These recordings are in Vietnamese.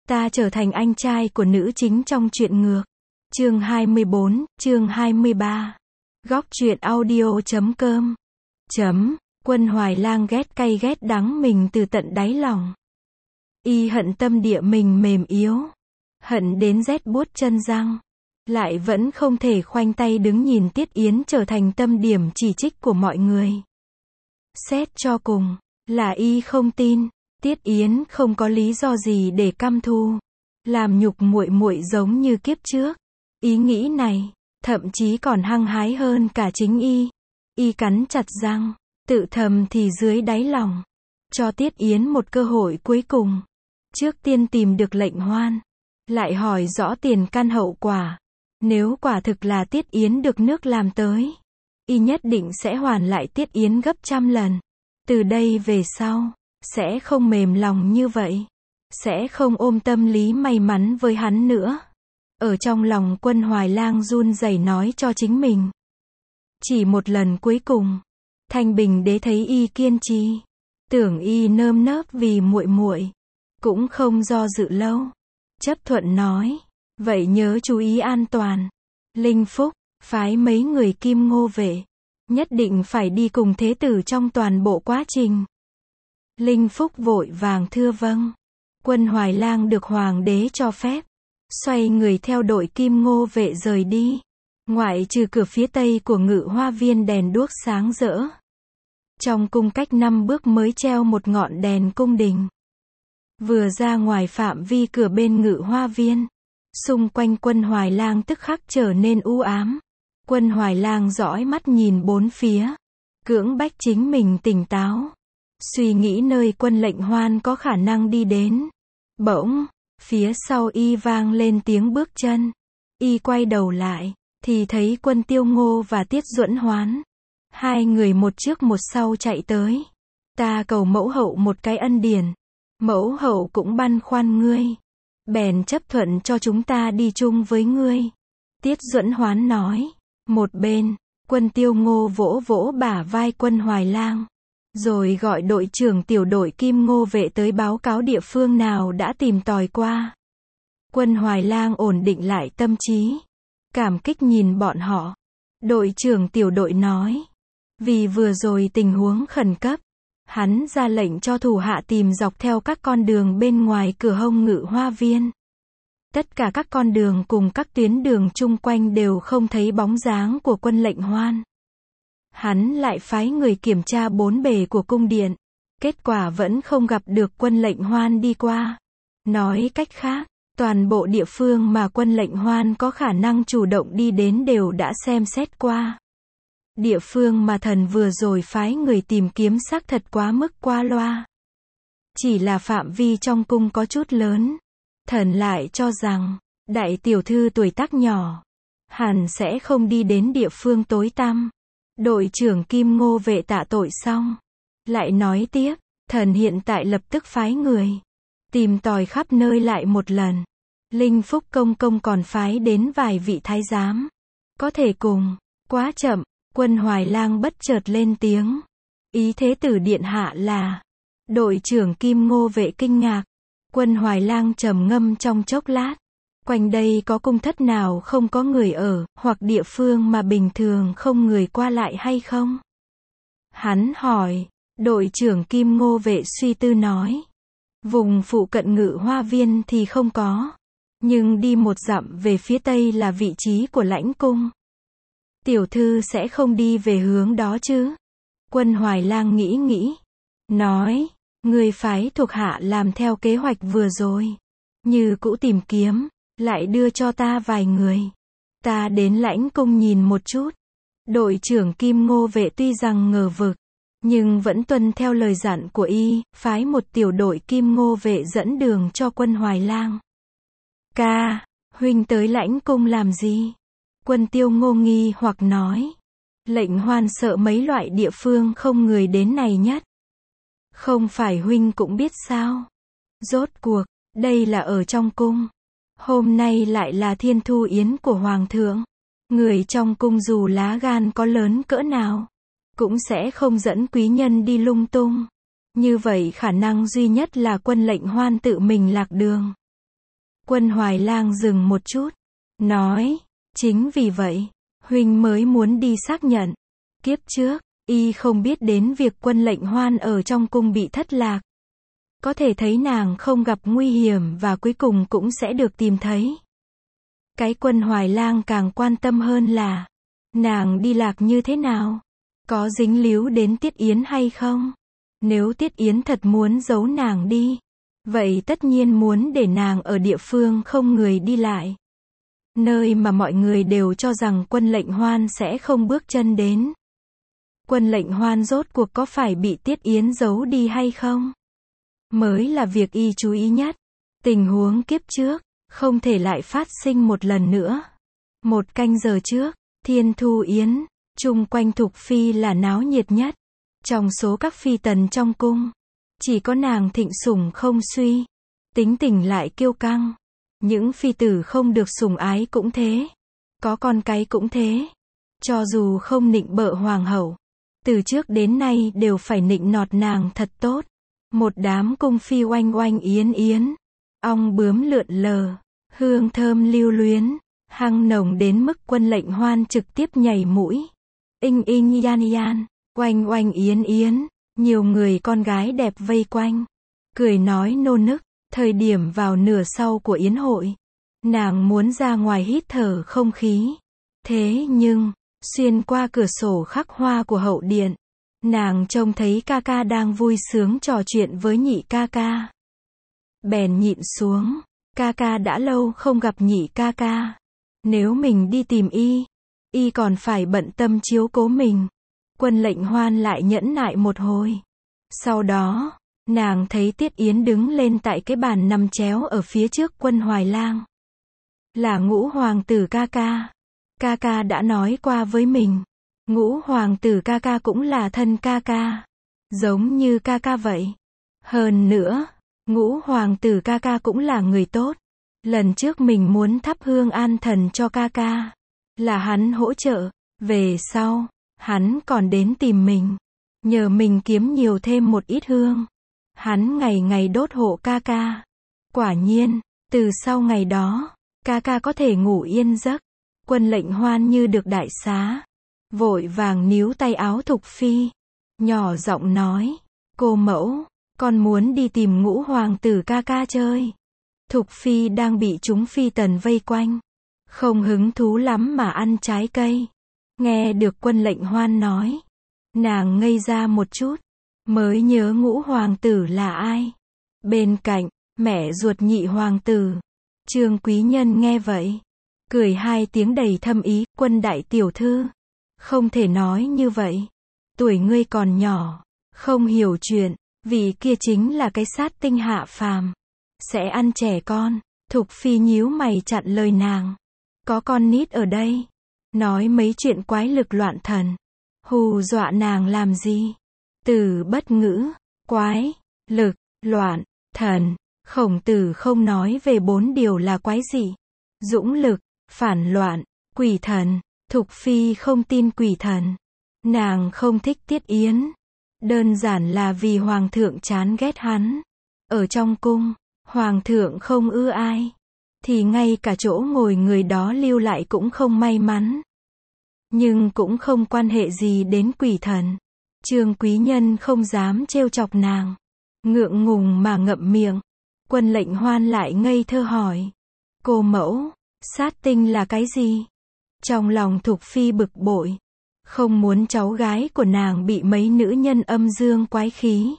Ta trở thành anh trai của nữ chính trong truyện ngược. Chương 24, chương 23. Góc truyện audio.com. Quân Hoài Lang ghét cay ghét đắng mình từ tận đáy lòng. Y hận tâm địa mình mềm yếu. Hận đến rét buốt chân răng. Lại vẫn không thể khoanh tay đứng nhìn Tiết Yến trở thành tâm điểm chỉ trích của mọi người. Xét cho cùng, là Y không tin. Tiết Yến không có lý do gì để căm thù, làm nhục muội muội giống như kiếp trước. Ý nghĩ này, thậm chí còn hăng hái hơn cả chính Y. Y cắn chặt răng, tự thầm thì dưới đáy lòng. Cho Tiết Yến một cơ hội cuối cùng. Trước tiên tìm được lệnh hoan. Lại hỏi rõ tiền căn hậu quả. Nếu quả thực là Tiết Yến được nước làm tới, Y nhất định sẽ hoàn lại Tiết Yến gấp trăm lần. Từ đây về sau, sẽ không mềm lòng như vậy. Sẽ không ôm tâm lý may mắn với hắn nữa. Ở trong lòng Quân Hoài Lang run rẩy nói cho chính mình. Chỉ một lần cuối cùng, Thanh Bình Đế thấy Y kiên trì, tưởng Y nơm nớp vì muội muội, cũng không do dự lâu, chấp thuận nói, vậy nhớ chú ý an toàn. Linh Phúc phái mấy người Kim Ngô vệ, nhất định phải đi cùng thế tử trong toàn bộ quá trình. Linh Phúc vội vàng thưa vâng. Quân Hoài Lang được hoàng đế cho phép, xoay người theo đội Kim Ngô vệ rời đi. Ngoại trừ cửa phía tây của Ngự Hoa Viên đèn đuốc sáng rỡ. Trong cung cách 5 bước mới treo một ngọn đèn cung đình. Vừa ra ngoài phạm vi cửa bên Ngự Hoa Viên, xung quanh Quân Hoài Lang tức khắc trở nên u ám. Quân Hoài Lang dõi mắt nhìn bốn phía, cưỡng bách chính mình tỉnh táo, suy nghĩ nơi Quân Lệnh Hoan có khả năng đi đến. Bỗng, phía sau Y vang lên tiếng bước chân. Y quay đầu lại, thì thấy Quân Tiêu Ngô và Tiết Duẫn Hoán. Hai người một trước một sau chạy tới. Ta cầu mẫu hậu một cái ân điển. Mẫu hậu cũng băn khoăn ngươi, bèn chấp thuận cho chúng ta đi chung với ngươi. Tiết Duẫn Hoán nói. Một bên, Quân Tiêu Ngô vỗ vỗ bả vai Quân Hoài Lang, rồi gọi đội trưởng tiểu đội Kim Ngô vệ tới báo cáo địa phương nào đã tìm tòi qua. Quân Hoài Lang ổn định lại tâm trí, cảm kích nhìn bọn họ. Đội trưởng tiểu đội nói, vì vừa rồi tình huống khẩn cấp, hắn ra lệnh cho thủ hạ tìm dọc theo các con đường bên ngoài cửa hông Ngự Hoa Viên. Tất cả các con đường cùng các tuyến đường chung quanh đều không thấy bóng dáng của Quân Lệnh Hoan. Hắn lại phái người kiểm tra bốn bề của cung điện. Kết quả vẫn không gặp được Quân Lệnh Hoan đi qua. Nói cách khác, toàn bộ địa phương mà Quân Lệnh Hoan có khả năng chủ động đi đến đều đã xem xét qua. Địa phương mà thần vừa rồi phái người tìm kiếm xác thật quá mức qua loa. Chỉ là phạm vi trong cung có chút lớn. Thần lại cho rằng, đại tiểu thư tuổi tác nhỏ, hẳn sẽ không đi đến địa phương tối tăm. Đội trưởng Kim Ngô vệ tạ tội xong, lại nói tiếp, thần hiện tại lập tức phái người tìm tòi khắp nơi lại một lần. Linh Phúc công công còn phái đến vài vị thái giám, có thể cùng. Quá chậm. Quân Hoài Lang bất chợt lên tiếng. Ý thế tử điện hạ là. Đội trưởng Kim Ngô vệ kinh ngạc. Quân Hoài Lang trầm ngâm trong chốc lát. Quanh đây có cung thất nào không có người ở, hoặc địa phương mà bình thường không người qua lại hay không? Hắn hỏi. Đội trưởng Kim Ngô vệ suy tư nói. Vùng phụ cận Ngự Hoa Viên thì không có. Nhưng đi một dặm về phía tây là vị trí của lãnh cung. Tiểu thư sẽ không đi về hướng đó chứ? Quân Hoài Lang nghĩ nghĩ. Nói. Người phái thuộc hạ làm theo kế hoạch vừa rồi. Như cũ tìm kiếm, lại đưa cho ta vài người. Ta đến lãnh cung nhìn một chút. Đội trưởng Kim Ngô vệ tuy rằng ngờ vực, nhưng vẫn tuân theo lời dặn của Y, phái một tiểu đội Kim Ngô vệ dẫn đường cho Quân Hoài Lang. Ca, huynh tới lãnh cung làm gì? Quân Tiêu Ngô nghi hoặc nói. Lệnh Hoan sợ mấy loại địa phương không người đến này nhất. Không phải huynh cũng biết sao? Rốt cuộc, đây là ở trong cung. Hôm nay lại là thiên thu yến của Hoàng thượng. Người trong cung dù lá gan có lớn cỡ nào, cũng sẽ không dẫn quý nhân đi lung tung. Như vậy khả năng duy nhất là Quân Lệnh Hoan tự mình lạc đường. Quân Hoài Lang dừng một chút, nói, chính vì vậy, huynh mới muốn đi xác nhận. Kiếp trước, y không biết đến việc Quân Lệnh Hoan ở trong cung bị thất lạc. Có thể thấy nàng không gặp nguy hiểm và cuối cùng cũng sẽ được tìm thấy. Cái Quân Hoài Lang càng quan tâm hơn là, nàng đi lạc như thế nào? Có dính líu đến Tiết Yến hay không? Nếu Tiết Yến thật muốn giấu nàng đi, vậy tất nhiên muốn để nàng ở địa phương không người đi lại. Nơi mà mọi người đều cho rằng Quân Lệnh Hoan sẽ không bước chân đến. Quân Lệnh Hoan rốt cuộc có phải bị Tiết Yến giấu đi hay không? Mới là việc y chú ý nhất. Tình huống kiếp trước, không thể lại phát sinh một lần nữa. 1 canh giờ trước, Thiên Thu Yến, chung quanh Thục Phi là náo nhiệt nhất. Trong số các phi tần trong cung, chỉ có nàng thịnh sủng không suy, tính tình lại kiêu căng. Những phi tử không được sủng ái cũng thế, có con cái cũng thế. Cho dù không nịnh bợ hoàng hậu, từ trước đến nay đều phải nịnh nọt nàng thật tốt. Một đám cung phi oanh oanh yến yến, ong bướm lượn lờ, hương thơm lưu luyến, hăng nồng đến mức Quân Lệnh Hoan trực tiếp nhảy mũi. Inh inh yan yan, oanh oanh yến yến, nhiều người con gái đẹp vây quanh, cười nói nô nức. Thời điểm vào nửa sau của yến hội, nàng muốn ra ngoài hít thở không khí. Thế nhưng, xuyên qua cửa sổ khắc hoa của hậu điện, nàng trông thấy ca ca đang vui sướng trò chuyện với nhị ca ca. Bèn nhịn xuống, ca ca đã lâu không gặp nhị ca ca. Nếu mình đi tìm y còn phải bận tâm chiếu cố mình. Quân Lệnh Hoan lại nhẫn nại một hồi. Sau đó, nàng thấy Tiết Yến đứng lên tại cái bàn nằm chéo ở phía trước Quân Hoài Lang. Là Ngũ hoàng tử ca ca. Ca ca đã nói qua với mình. Ngũ hoàng tử ca ca cũng là thân ca ca. Giống như ca ca vậy. Hơn nữa, Ngũ hoàng tử ca ca cũng là người tốt. Lần trước mình muốn thắp hương an thần cho ca ca, là hắn hỗ trợ. Về sau, hắn còn đến tìm mình, nhờ mình kiếm nhiều thêm một ít hương. Hắn ngày ngày đốt hộ ca ca. Quả nhiên, từ sau ngày đó, ca ca có thể ngủ yên giấc. Quân Lệnh Hoan như được đại xá, vội vàng níu tay áo Thục Phi, nhỏ giọng nói, cô mẫu, con muốn đi tìm Ngũ hoàng tử ca ca chơi. Thục Phi đang bị chúng phi tần vây quanh, không hứng thú lắm mà ăn trái cây. Nghe được Quân Lệnh Hoan nói, nàng ngây ra một chút, mới nhớ Ngũ hoàng tử là ai. Bên cạnh, mẹ ruột nhị hoàng tử, Trương Quý Nhân nghe vậy, cười 2 tiếng đầy thâm ý, Quân đại tiểu thư, không thể nói như vậy. Tuổi ngươi còn nhỏ, không hiểu chuyện, vì kia chính là cái sát tinh hạ phàm, sẽ ăn trẻ con. Thục Phi nhíu mày chặn lời nàng. Có con nít ở đây, nói mấy chuyện quái lực loạn thần, hù dọa nàng làm gì? Từ bất ngữ, quái, lực, loạn, thần, Khổng Tử không nói về 4 điều là quái gì? Dũng lực, phản loạn, quỷ thần. Thục Phi không tin quỷ thần. Nàng không thích Tiết Yến, đơn giản là vì hoàng thượng chán ghét hắn. Ở trong cung, hoàng thượng không ưa ai, thì ngay cả chỗ ngồi người đó lưu lại cũng không may mắn. Nhưng cũng không quan hệ gì đến quỷ thần. Trương Quý Nhân không dám trêu chọc nàng, ngượng ngùng mà ngậm miệng. Quân Lệnh Hoan lại ngây thơ hỏi, cô mẫu, sát tinh là cái gì? Trong lòng Thục Phi bực bội, không muốn cháu gái của nàng bị mấy nữ nhân âm dương quái khí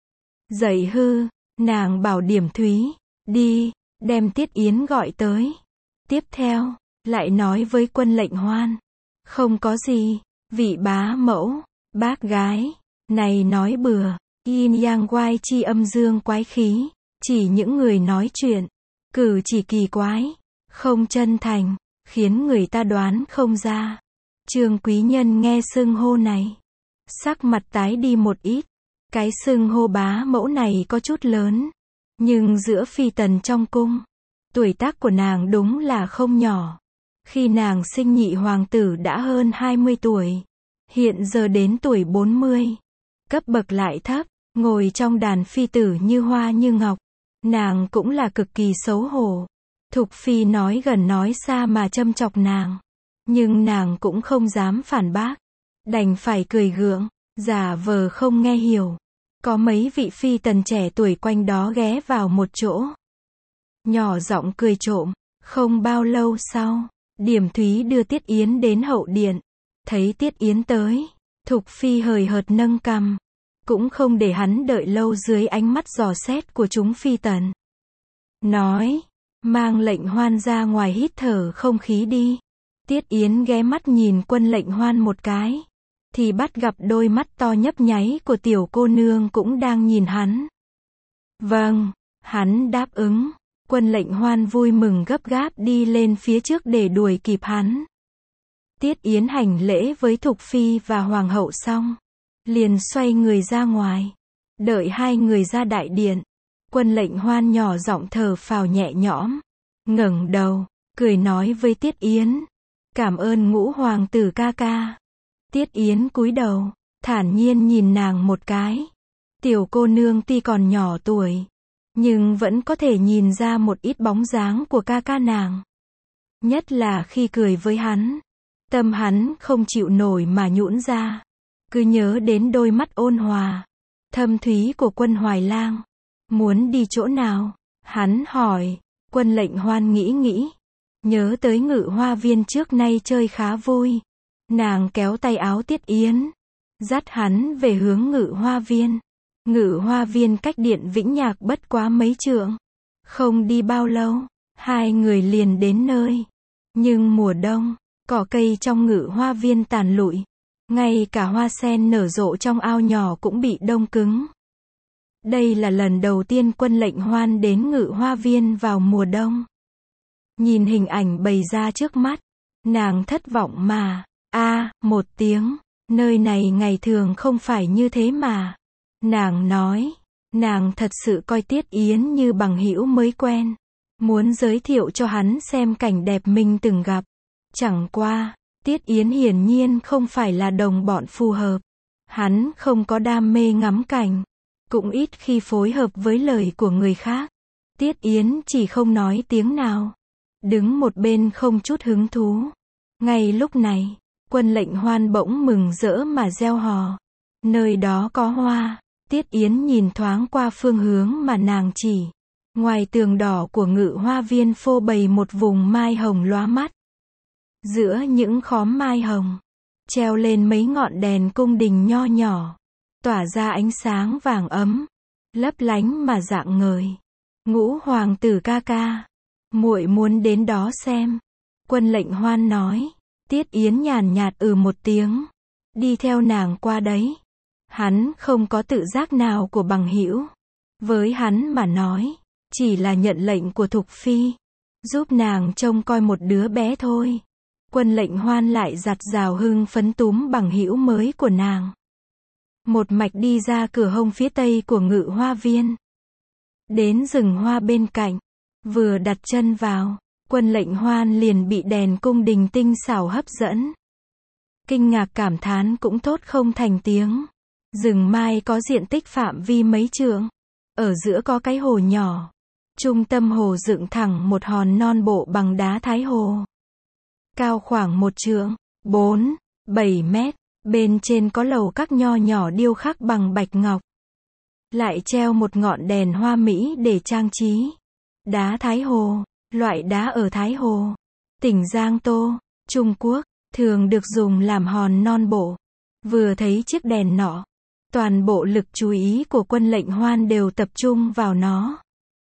dạy hư. Nàng bảo Điểm Thúy, đi, đem Tiết Yến gọi tới. Tiếp theo, lại nói với Quân Lệnh Hoan, không có gì, vị bá mẫu, bác gái, này nói bừa, yin yang quai chi âm dương quái khí, chỉ những người nói chuyện, cử chỉ kỳ quái, không chân thành, khiến người ta đoán không ra. Trương Quý Nhân nghe xưng hô này, sắc mặt tái đi một ít. Cái xưng hô bá mẫu này có chút lớn, nhưng giữa phi tần trong cung, tuổi tác của nàng đúng là không nhỏ. Khi nàng sinh nhị hoàng tử đã hơn 20 tuổi, hiện giờ đến tuổi 40, cấp bậc lại thấp, ngồi trong đàn phi tử như hoa như ngọc, nàng cũng là cực kỳ xấu hổ. Thục Phi nói gần nói xa mà châm chọc nàng. Nhưng nàng cũng không dám phản bác. Đành phải cười gượng, giả vờ không nghe hiểu. Có mấy vị phi tần trẻ tuổi quanh đó ghé vào một chỗ. Nhỏ giọng cười trộm. Không bao lâu sau, Điểm Thúy đưa Tiết Yến đến hậu điện. Thấy Tiết Yến tới, Thục Phi hời hợt nâng cằm. Cũng không để hắn đợi lâu dưới ánh mắt dò xét của chúng phi tần. Nói, mang Lệnh Hoan ra ngoài hít thở không khí đi. Tiết Yến ghé mắt nhìn Quân Lệnh Hoan một cái. Thì bắt gặp đôi mắt to nhấp nháy của tiểu cô nương cũng đang nhìn hắn. Vâng, hắn đáp ứng. Quân Lệnh Hoan vui mừng gấp gáp đi lên phía trước để đuổi kịp hắn. Tiết Yến hành lễ với Thục Phi và Hoàng hậu xong, liền xoay người ra ngoài. Đợi hai người ra đại điện, Quân Lệnh Hoan nhỏ giọng thở phào nhẹ nhõm, ngẩng đầu, cười nói với Tiết Yến, cảm ơn Ngũ hoàng tử ca ca. Tiết Yến cúi đầu, thản nhiên nhìn nàng một cái. Tiểu cô nương tuy còn nhỏ tuổi, nhưng vẫn có thể nhìn ra một ít bóng dáng của ca ca nàng. Nhất là khi cười với hắn, tâm hắn không chịu nổi mà nhũn ra. Cứ nhớ đến đôi mắt ôn hòa, thâm thúy của Quân Hoài Lang. Muốn đi chỗ nào? Hắn hỏi. Quân Lệnh Hoan nghĩ, nhớ tới Ngự Hoa Viên trước nay chơi khá vui. Nàng kéo tay áo Tiết Yến, dắt hắn về hướng Ngự Hoa Viên. Ngự Hoa Viên cách điện Vĩnh Nhạc bất quá mấy trượng. Không đi bao lâu, hai người liền đến nơi. Nhưng mùa đông, cỏ cây trong Ngự Hoa Viên tàn lụi. Ngay cả hoa sen nở rộ trong ao nhỏ cũng bị đông cứng. Đây là lần đầu tiên Quân Lệnh Hoan đến Ngự Hoa Viên vào mùa đông. Nhìn hình ảnh bày ra trước mắt, nàng thất vọng mà. Một tiếng, nơi này ngày thường không phải như thế mà. Nàng nói, nàng thật sự coi Tiết Yến như bằng hữu mới quen. Muốn giới thiệu cho hắn xem cảnh đẹp mình từng gặp. Chẳng qua, Tiết Yến hiển nhiên không phải là đồng bọn phù hợp. Hắn không có đam mê ngắm cảnh, cũng ít khi phối hợp với lời của người khác. Tiết Yến chỉ không nói tiếng nào, đứng một bên không chút hứng thú. Ngay lúc này, Quân Lệnh Hoan bỗng mừng rỡ mà reo hò. Nơi đó có hoa. Tiết Yến nhìn thoáng qua phương hướng mà nàng chỉ. Ngoài tường đỏ của Ngự Hoa Viên phô bày một vùng mai hồng lóa mắt. Giữa những khóm mai hồng, treo lên mấy ngọn đèn cung đình nho nhỏ, tỏa ra ánh sáng vàng ấm, lấp lánh mà rạng ngời. Ngũ hoàng tử ca ca, muội muốn đến đó xem. Quân Lệnh Hoan nói. Tiết Yến nhàn nhạt một tiếng, đi theo nàng qua đấy. Hắn không có tự giác nào của bằng hữu. Với hắn mà nói, chỉ là nhận lệnh của Thục Phi, giúp nàng trông coi một đứa bé thôi. Quân Lệnh Hoan lại giặt rào hưng phấn túm bằng hữu mới của nàng. Một mạch đi ra cửa hông phía tây của Ngự Hoa Viên. Đến rừng hoa bên cạnh, vừa đặt chân vào, Quân Lệnh Hoan liền bị đèn cung đình tinh xảo hấp dẫn. Kinh ngạc cảm thán cũng thốt không thành tiếng. Rừng mai có diện tích phạm vi mấy trượng. Ở giữa có cái hồ nhỏ. Trung tâm hồ dựng thẳng một hòn non bộ bằng đá Thái Hồ. Cao khoảng 1 trượng, 4-7 mét. Bên trên có lầu các nho nhỏ điêu khắc bằng bạch ngọc. Lại treo một ngọn đèn hoa mỹ để trang trí. Đá Thái Hồ, loại đá ở Thái Hồ, tỉnh Giang Tô, Trung Quốc, thường được dùng làm hòn non bộ. Vừa thấy chiếc đèn nọ, toàn bộ lực chú ý của Quân Lệnh Hoan đều tập trung vào nó.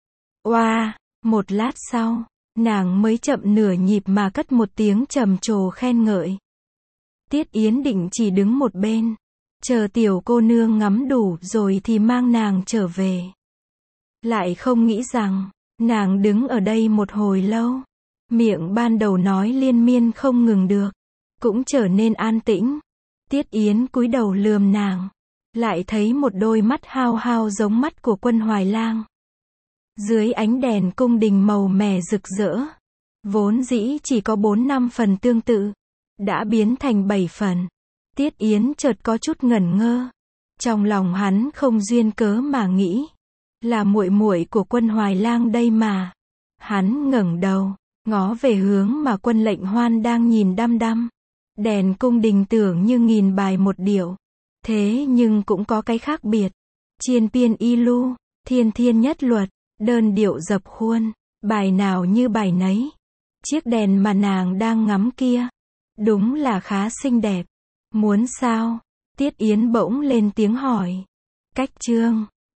Một lát sau, nàng mới chậm nửa nhịp mà cất một tiếng trầm trồ khen ngợi. Tiết Yến định chỉ đứng một bên, chờ tiểu cô nương ngắm đủ rồi thì mang nàng trở về. Lại không nghĩ rằng, nàng đứng ở đây một hồi lâu. Miệng ban đầu nói liên miên không ngừng được, cũng trở nên an tĩnh. Tiết Yến cúi đầu lườm nàng, lại thấy một đôi mắt hao hao giống mắt của Quân Hoài Lang. Dưới ánh đèn cung đình màu mè rực rỡ, vốn dĩ chỉ có 4-5 phần tương tự, đã biến thành 7 phần. Tiết Yến chợt có chút ngẩn ngơ. Trong lòng hắn không duyên cớ mà nghĩ, là muội muội của Quân Hoài Lang đây mà. Hắn ngẩng đầu, ngó về hướng mà Quân Lệnh Hoan đang nhìn đăm đăm. Đèn cung đình tưởng như nghìn bài một điệu. Thế nhưng cũng có cái khác biệt. Chiên piên y lu, thiên thiên nhất luật, đơn điệu dập khuôn, bài nào như bài nấy. Chiếc đèn mà nàng đang ngắm kia, đúng là khá xinh đẹp. Muốn sao? Tiết Yến bỗng lên tiếng hỏi. Cách trương,